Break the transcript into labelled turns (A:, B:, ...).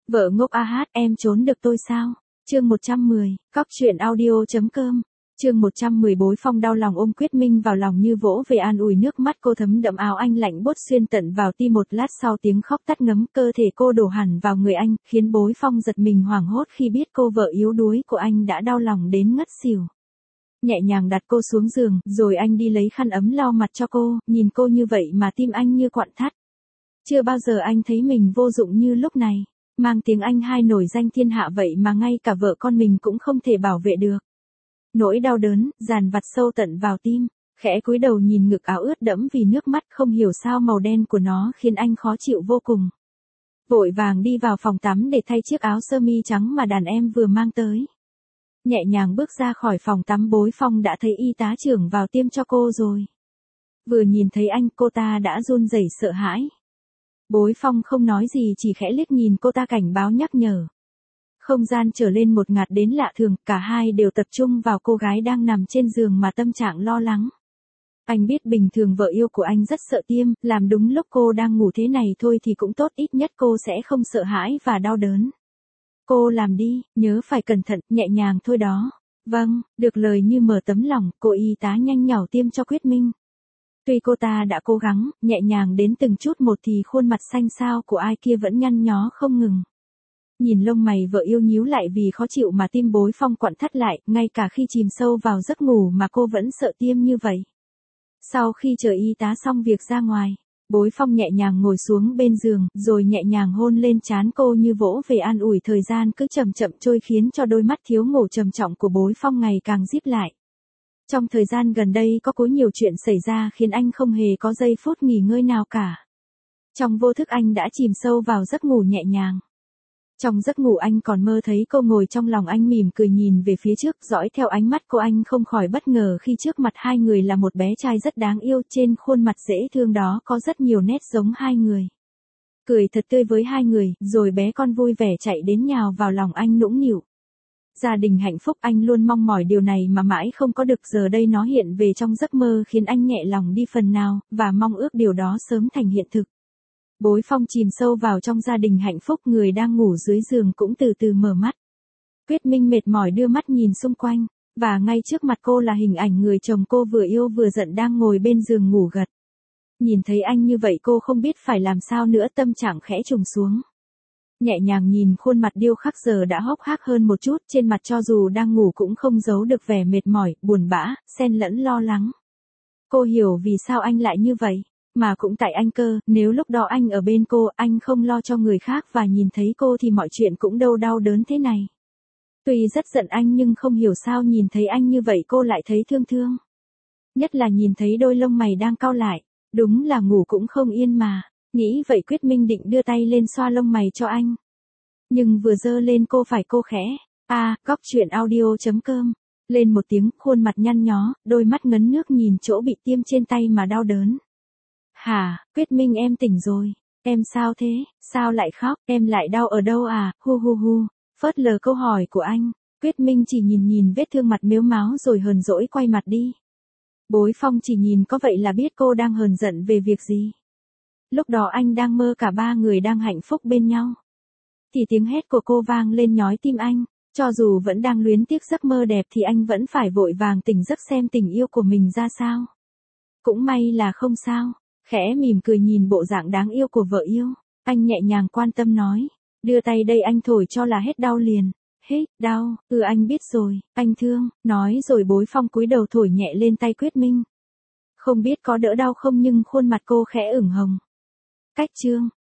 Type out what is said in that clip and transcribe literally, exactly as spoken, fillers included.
A: Vợ ngốc a hát, em trốn được tôi sao? Chương một trăm mười, cóc truyện audio.com. Chương một trăm mười Bối Phong đau lòng ôm Quyết Minh vào lòng như vỗ về an ủi, nước mắt cô thấm đẫm áo anh lạnh buốt xuyên tận vào tim. Một lát sau tiếng khóc tắt ngấm, cơ thể cô đổ hẳn vào người anh, khiến Bối Phong giật mình hoảng hốt khi biết cô vợ yếu đuối của anh đã đau lòng đến ngất xỉu. Nhẹ nhàng đặt cô xuống giường, rồi anh đi lấy khăn ấm lau mặt cho cô, nhìn cô như vậy mà tim anh như quặn thắt. Chưa bao giờ anh thấy mình vô dụng như lúc này, mang tiếng anh hai nổi danh thiên hạ vậy mà ngay cả vợ con mình cũng không thể bảo vệ được. Nỗi đau đớn, dằn vặt sâu tận vào tim, khẽ cúi đầu nhìn ngực áo ướt đẫm vì nước mắt, không hiểu sao màu đen của nó khiến anh khó chịu vô cùng. Vội vàng đi vào phòng tắm để thay chiếc áo sơ mi trắng mà đàn em vừa mang tới. Nhẹ nhàng bước ra khỏi phòng tắm, Bối Phong đã thấy y tá trưởng vào tiêm cho cô rồi. Vừa nhìn thấy anh, cô ta đã run rẩy sợ hãi. Bối Phong không nói gì, chỉ khẽ liếc nhìn cô ta cảnh báo nhắc nhở. Không gian trở lên một ngạt đến lạ thường, cả hai đều tập trung vào cô gái đang nằm trên giường mà tâm trạng lo lắng. Anh biết bình thường vợ yêu của anh rất sợ tiêm, làm đúng lúc cô đang ngủ thế này thôi thì cũng tốt, ít nhất cô sẽ không sợ hãi và đau đớn. Cô làm đi, nhớ phải cẩn thận, nhẹ nhàng thôi đó. Vâng, được lời như mở tấm lòng, cô y tá nhanh nhảu tiêm cho Quyết Minh. Tuy cô ta đã cố gắng, nhẹ nhàng đến từng chút một thì khuôn mặt xanh xao của ai kia vẫn nhăn nhó không ngừng. Nhìn lông mày vợ yêu nhíu lại vì khó chịu mà tim Bối Phong quặn thắt lại, ngay cả khi chìm sâu vào giấc ngủ mà cô vẫn sợ tiêm như vậy. Sau khi chờ y tá xong việc ra ngoài, Bối Phong nhẹ nhàng ngồi xuống bên giường, rồi nhẹ nhàng hôn lên trán cô như vỗ về an ủi. Thời gian cứ chậm chậm trôi khiến cho đôi mắt thiếu ngủ trầm trọng của Bối Phong ngày càng díp lại. Trong thời gian gần đây có quá nhiều chuyện xảy ra khiến anh không hề có giây phút nghỉ ngơi nào cả. Trong vô thức anh đã chìm sâu vào giấc ngủ nhẹ nhàng. Trong giấc ngủ anh còn mơ thấy cô ngồi trong lòng anh mỉm cười nhìn về phía trước, dõi theo ánh mắt cô. Anh không khỏi bất ngờ khi trước mặt hai người là một bé trai rất đáng yêu, trên khuôn mặt dễ thương đó có rất nhiều nét giống hai người. Cười thật tươi với hai người, rồi bé con vui vẻ chạy đến nhào vào lòng anh nũng nịu. Gia đình hạnh phúc, anh luôn mong mỏi điều này mà mãi không có được, giờ đây nó hiện về trong giấc mơ khiến anh nhẹ lòng đi phần nào, và mong ước điều đó sớm thành hiện thực. Bối Phong chìm sâu vào trong gia đình hạnh phúc, người đang ngủ dưới giường cũng từ từ mở mắt. Quyết Minh mệt mỏi đưa mắt nhìn xung quanh, và ngay trước mặt cô là hình ảnh người chồng cô vừa yêu vừa giận đang ngồi bên giường ngủ gật. Nhìn thấy anh như vậy cô không biết phải làm sao nữa, tâm trạng khẽ trùng xuống. Nhẹ nhàng nhìn khuôn mặt điêu khắc giờ đã hốc hác hơn một chút, trên mặt cho dù đang ngủ cũng không giấu được vẻ mệt mỏi, buồn bã, xen lẫn lo lắng. Cô hiểu vì sao anh lại như vậy. Mà cũng tại anh cơ, nếu lúc đó anh ở bên cô, anh không lo cho người khác và nhìn thấy cô thì mọi chuyện cũng đâu đau đớn thế này. Tuy rất giận anh nhưng không hiểu sao nhìn thấy anh như vậy cô lại thấy thương thương. Nhất là nhìn thấy đôi lông mày đang cau lại, đúng là ngủ cũng không yên mà. Nghĩ vậy Quyết Minh định đưa tay lên xoa lông mày cho anh. Nhưng vừa giơ lên cô phải cô khẽ, a, cóc truyện audio.com, lên một tiếng, khuôn mặt nhăn nhó, đôi mắt ngấn nước nhìn chỗ bị tiêm trên tay mà đau đớn. Hả, Quyết Minh em tỉnh rồi, em sao thế, sao lại khóc, em lại đau ở đâu à, hu hu hu, phớt lờ câu hỏi của anh, Quyết Minh chỉ nhìn nhìn vết thương mặt mếu máo rồi hờn dỗi quay mặt đi. Bối Phong chỉ nhìn có vậy là biết cô đang hờn giận về việc gì. Lúc đó anh đang mơ cả ba người đang hạnh phúc bên nhau. Thì tiếng hét của cô vang lên nhói tim anh, cho dù vẫn đang luyến tiếc giấc mơ đẹp thì anh vẫn phải vội vàng tỉnh giấc xem tình yêu của mình ra sao. Cũng may là không sao. Khẽ mỉm cười nhìn bộ dạng đáng yêu của vợ yêu, anh nhẹ nhàng quan tâm nói, đưa tay đây anh thổi cho là hết đau liền. Hết, đau, ừ anh biết rồi, anh thương, nói rồi Bối Phong cúi đầu thổi nhẹ lên tay Quyết Minh. Không biết có đỡ đau không nhưng khuôn mặt cô khẽ ửng hồng. Cách chương.